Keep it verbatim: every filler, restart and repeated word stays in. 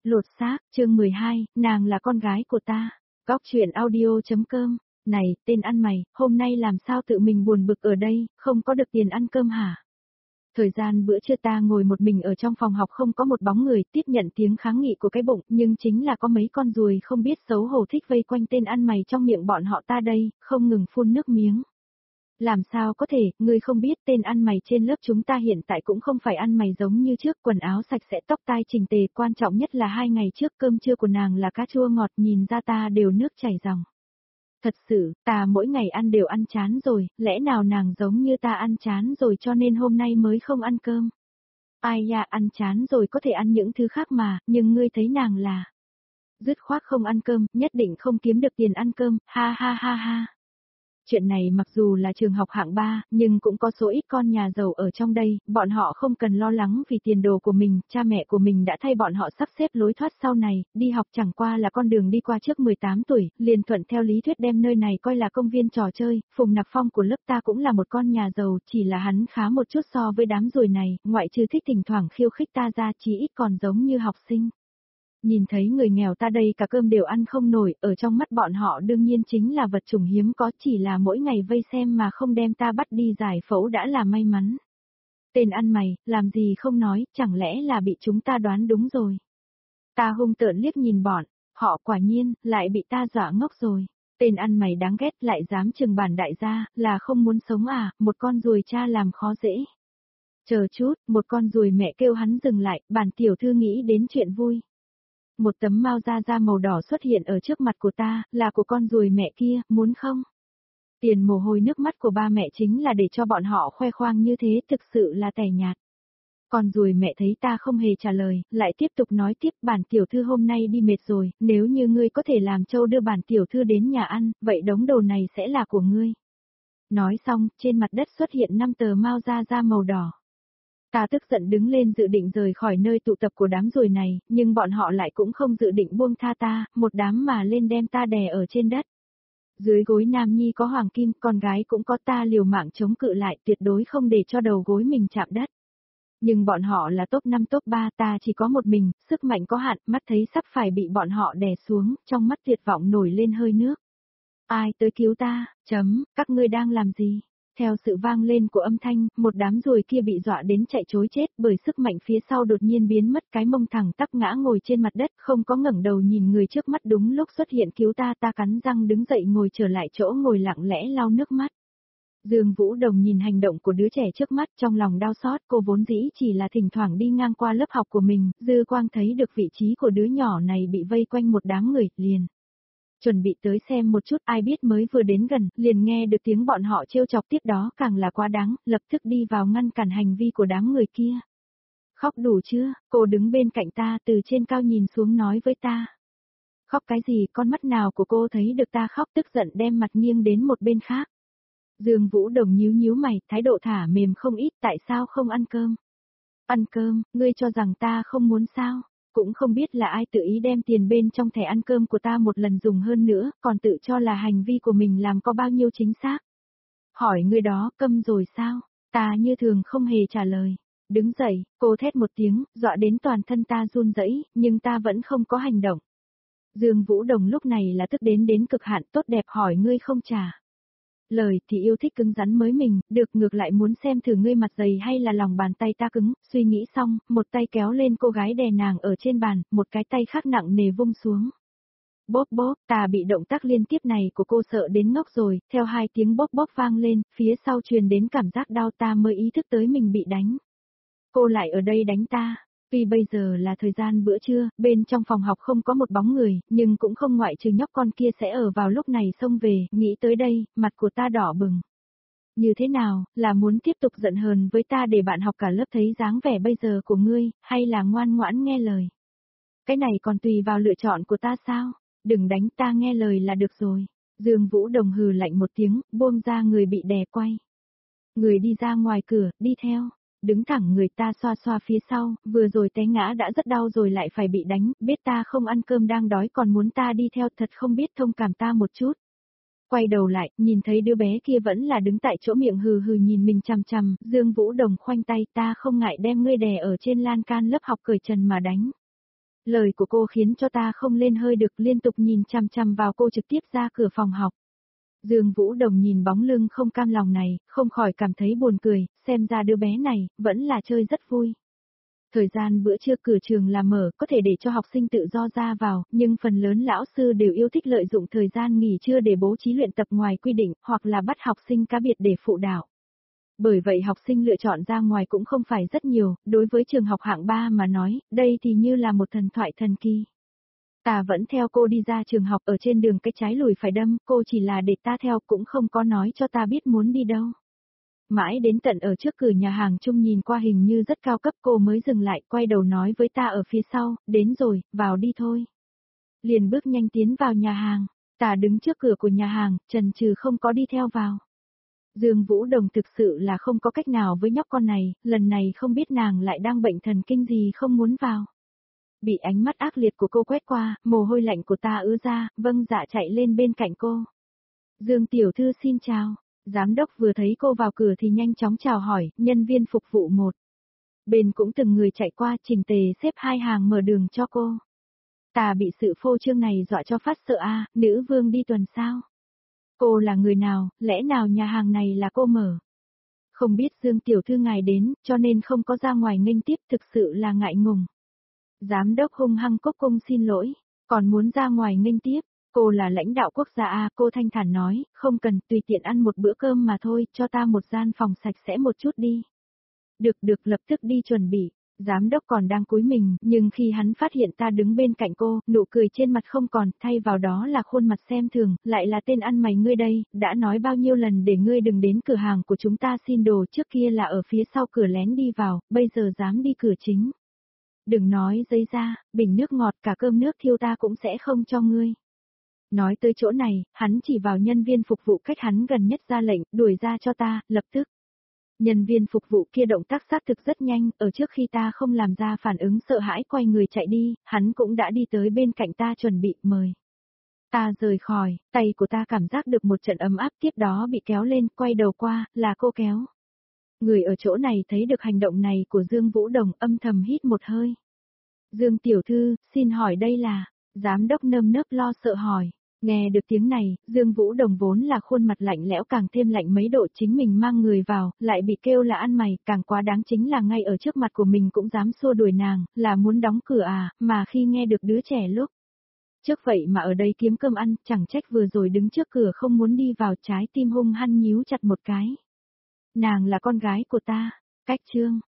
Lột xác, chương mười hai, nàng là con gái của ta. Góc truyện audio chấm com. Này, tên ăn mày, hôm nay làm sao tự mình buồn bực ở đây, không có được tiền ăn cơm hả? Thời gian bữa trưa ta ngồi một mình ở trong phòng học không có một bóng người, tiếp nhận tiếng kháng nghị của cái bụng, nhưng chính là có mấy con ruồi không biết xấu hổ thích vây quanh tên ăn mày trong miệng bọn họ ta đây, không ngừng phun nước miếng. Làm sao có thể, ngươi không biết tên ăn mày trên lớp chúng ta hiện tại cũng không phải ăn mày giống như trước, quần áo sạch sẽ, tóc tai chỉnh tề, quan trọng nhất là hai ngày trước cơm trưa của nàng là cá chua ngọt, nhìn ra ta đều nước chảy ròng. Thật sự, ta mỗi ngày ăn đều ăn chán rồi, lẽ nào nàng giống như ta ăn chán rồi cho nên hôm nay mới không ăn cơm. Ai呀, ăn chán rồi có thể ăn những thứ khác mà, nhưng ngươi thấy nàng là dứt khoát không ăn cơm, nhất định không kiếm được tiền ăn cơm, ha ha ha ha. Chuyện này mặc dù là trường học hạng ba, nhưng cũng có số ít con nhà giàu ở trong đây, bọn họ không cần lo lắng vì tiền đồ của mình, cha mẹ của mình đã thay bọn họ sắp xếp lối thoát sau này, đi học chẳng qua là con đường đi qua trước mười tám tuổi, liền thuận theo lý thuyết đem nơi này coi là công viên trò chơi, Phùng Nặc Phong của lớp ta cũng là một con nhà giàu, chỉ là hắn khá một chút so với đám ruồi này, ngoại trừ thích thỉnh thoảng khiêu khích ta ra chí ít còn giống như học sinh. Nhìn thấy người nghèo ta đây cả cơm đều ăn không nổi, ở trong mắt bọn họ đương nhiên chính là vật chủng hiếm có, chỉ là mỗi ngày vây xem mà không đem ta bắt đi giải phẫu đã là may mắn. Tên ăn mày, làm gì không nói, chẳng lẽ là bị chúng ta đoán đúng rồi. Ta hung tợn liếc nhìn bọn, họ quả nhiên, lại bị ta dọa ngốc rồi. Tên ăn mày đáng ghét lại dám trừng bản đại gia, là không muốn sống à, một con ruồi cha làm khó dễ. Chờ chút, một con ruồi mẹ kêu hắn dừng lại, bản tiểu thư nghĩ đến chuyện vui. Một tấm mao da da màu đỏ xuất hiện ở trước mặt của ta, là của con ruồi mẹ kia, muốn không? Tiền mồ hôi nước mắt của ba mẹ chính là để cho bọn họ khoe khoang như thế, thực sự là tẻ nhạt. Con ruồi mẹ thấy ta không hề trả lời, lại tiếp tục nói tiếp, bản tiểu thư hôm nay đi mệt rồi, nếu như ngươi có thể làm trâu đưa bản tiểu thư đến nhà ăn, vậy đống đồ này sẽ là của ngươi. Nói xong, trên mặt đất xuất hiện năm tờ mao da da màu đỏ. Ta tức giận đứng lên dự định rời khỏi nơi tụ tập của đám ruồi này, nhưng bọn họ lại cũng không dự định buông tha ta, một đám mà lên đem ta đè ở trên đất. Dưới gối nam nhi có hoàng kim, con gái cũng có, ta liều mạng chống cự lại, tuyệt đối không để cho đầu gối mình chạm đất. Nhưng bọn họ là top năm top ba, ta chỉ có một mình, sức mạnh có hạn, mắt thấy sắp phải bị bọn họ đè xuống, trong mắt tuyệt vọng nổi lên hơi nước. Ai tới cứu ta, chấm, các ngươi đang làm gì? Theo sự vang lên của âm thanh, một đám ruồi kia bị dọa đến chạy trối chết bởi sức mạnh phía sau đột nhiên biến mất, cái mông thẳng tắp ngã ngồi trên mặt đất, không có ngẩng đầu nhìn người trước mắt. Đúng lúc xuất hiện cứu ta, ta cắn răng đứng dậy ngồi trở lại chỗ ngồi lặng lẽ lau nước mắt. Dương Vũ Đồng nhìn hành động của đứa trẻ trước mắt trong lòng đau xót, cô vốn dĩ chỉ là thỉnh thoảng đi ngang qua lớp học của mình, dư quang thấy được vị trí của đứa nhỏ này bị vây quanh một đám người, liền chuẩn bị tới xem một chút, ai biết mới vừa đến gần, liền nghe được tiếng bọn họ trêu chọc, tiếp đó càng là quá đáng, lập tức đi vào ngăn cản hành vi của đám người kia. Khóc đủ chưa? Cô đứng bên cạnh ta từ trên cao nhìn xuống nói với ta. Khóc cái gì, con mắt nào của cô thấy được ta khóc, tức giận đem mặt nghiêng đến một bên khác. Dương Vũ Đồng nhíu nhíu mày, thái độ thả mềm không ít, tại sao không ăn cơm? Ăn cơm, ngươi cho rằng ta không muốn sao? Cũng không biết là ai tự ý đem tiền bên trong thẻ ăn cơm của ta một lần dùng hơn nữa, còn tự cho là hành vi của mình làm có bao nhiêu chính xác. Hỏi người đó, câm rồi sao? Ta như thường không hề trả lời. Đứng dậy, cô thét một tiếng, dọa đến toàn thân ta run rẩy, nhưng ta vẫn không có hành động. Dương Vũ Đồng lúc này là tức đến đến cực hạn, tốt đẹp hỏi ngươi không trả. Lời thì yêu thích cứng rắn mới mình, được ngược lại muốn xem thử ngươi mặt dày hay là lòng bàn tay ta cứng, suy nghĩ xong, một tay kéo lên cô gái đè nàng ở trên bàn, một cái tay khác nặng nề vung xuống. Bóp bóp, ta bị động tác liên tiếp này của cô sợ đến ngốc rồi, theo hai tiếng bóp bóp vang lên, phía sau truyền đến cảm giác đau, ta mới ý thức tới mình bị đánh. Cô lại ở đây đánh ta. Vì bây giờ là thời gian bữa trưa, bên trong phòng học không có một bóng người, nhưng cũng không ngoại trừ nhóc con kia sẽ ở vào lúc này xông về, nghĩ tới đây, mặt của ta đỏ bừng. Như thế nào, là muốn tiếp tục giận hờn với ta để bạn học cả lớp thấy dáng vẻ bây giờ của ngươi, hay là ngoan ngoãn nghe lời? Cái này còn tùy vào lựa chọn của ta sao? Đừng đánh, ta nghe lời là được rồi. Dương Vũ Đồng hừ lạnh một tiếng, buông ra người bị đè quay. Người đi ra ngoài cửa, đi theo. Đứng thẳng người, ta xoa xoa phía sau, vừa rồi té ngã đã rất đau rồi lại phải bị đánh, biết ta không ăn cơm đang đói còn muốn ta đi theo, thật không biết thông cảm ta một chút. Quay đầu lại, nhìn thấy đứa bé kia vẫn là đứng tại chỗ miệng hừ hừ nhìn mình chằm chằm, Dương Vũ Đồng khoanh tay, ta không ngại đem ngươi đè ở trên lan can lớp học cởi trần mà đánh. Lời của cô khiến cho ta không lên hơi được, liên tục nhìn chằm chằm vào cô trực tiếp ra cửa phòng học. Dương Vũ Đồng nhìn bóng lưng không cam lòng này, không khỏi cảm thấy buồn cười, xem ra đứa bé này, vẫn là chơi rất vui. Thời gian bữa trưa cửa trường là mở, có thể để cho học sinh tự do ra vào, nhưng phần lớn lão sư đều yêu thích lợi dụng thời gian nghỉ trưa để bố trí luyện tập ngoài quy định, hoặc là bắt học sinh cá biệt để phụ đạo. Bởi vậy học sinh lựa chọn ra ngoài cũng không phải rất nhiều, đối với trường học hạng ba mà nói, đây thì như là một thần thoại thần kỳ. Ta vẫn theo cô đi ra trường học, ở trên đường cái trái lùi phải đâm, cô chỉ là để ta theo, cũng không có nói cho ta biết muốn đi đâu. Mãi đến tận ở trước cửa nhà hàng chung nhìn qua hình như rất cao cấp, cô mới dừng lại, quay đầu nói với ta ở phía sau, đến rồi, vào đi thôi. Liền bước nhanh tiến vào nhà hàng, ta đứng trước cửa của nhà hàng, chần chừ không có đi theo vào. Dương Vũ Đồng thực sự là không có cách nào với nhóc con này, lần này không biết nàng lại đang bệnh thần kinh gì không muốn vào. Bị ánh mắt ác liệt của cô quét qua, mồ hôi lạnh của ta ứa ra, vâng dạ chạy lên bên cạnh cô. Dương tiểu thư xin chào. Giám đốc vừa thấy cô vào cửa thì nhanh chóng chào hỏi, nhân viên phục vụ một. Bên cũng từng người chạy qua, chỉnh tề xếp hai hàng mở đường cho cô. Ta bị sự phô trương này dọa cho phát sợ a, nữ vương đi tuần sao? Cô là người nào, lẽ nào nhà hàng này là cô mở? Không biết Dương tiểu thư ngài đến, cho nên không có ra ngoài nghênh tiếp, thực sự là ngại ngùng. Giám đốc hung hăng cốc cung xin lỗi, còn muốn ra ngoài nghênh tiếp. Cô là lãnh đạo quốc gia à, cô thanh thản nói, không cần, tùy tiện ăn một bữa cơm mà thôi, cho ta một gian phòng sạch sẽ một chút đi. Được được, lập tức đi chuẩn bị. Giám đốc còn đang cúi mình, nhưng khi hắn phát hiện ta đứng bên cạnh cô, nụ cười trên mặt không còn, thay vào đó là khuôn mặt xem thường, lại là tên ăn mày ngươi đây, đã nói bao nhiêu lần để ngươi đừng đến cửa hàng của chúng ta xin đồ, trước kia là ở phía sau cửa lén đi vào, bây giờ dám đi cửa chính. Đừng nói giấy ra, bình nước ngọt cả cơm nước thiêu ta cũng sẽ không cho ngươi. Nói tới chỗ này, hắn chỉ vào nhân viên phục vụ cách hắn gần nhất ra lệnh, đuổi ra cho ta, lập tức. Nhân viên phục vụ kia động tác xác thực rất nhanh, ở trước khi ta không làm ra phản ứng sợ hãi quay người chạy đi, hắn cũng đã đi tới bên cạnh ta chuẩn bị mời. Ta rời khỏi, tay của ta cảm giác được một trận ấm áp, tiếp đó bị kéo lên, quay đầu qua, là cô kéo. Người ở chỗ này thấy được hành động này của Dương Vũ Đồng, âm thầm hít một hơi. Dương tiểu thư, xin hỏi đây là, giám đốc nơm nớp lo sợ hỏi. Nghe được tiếng này, Dương Vũ Đồng vốn là khuôn mặt lạnh lẽo càng thêm lạnh mấy độ, chính mình mang người vào, lại bị kêu là ăn mày, càng quá đáng chính là ngay ở trước mặt của mình cũng dám xua đuổi nàng, là muốn đóng cửa à, mà khi nghe được đứa trẻ lúc trước vậy mà ở đây kiếm cơm ăn, chẳng trách vừa rồi đứng trước cửa không muốn đi vào, trái tim hung hăng nhíu chặt một cái. Nàng là con gái của ta, cách chương.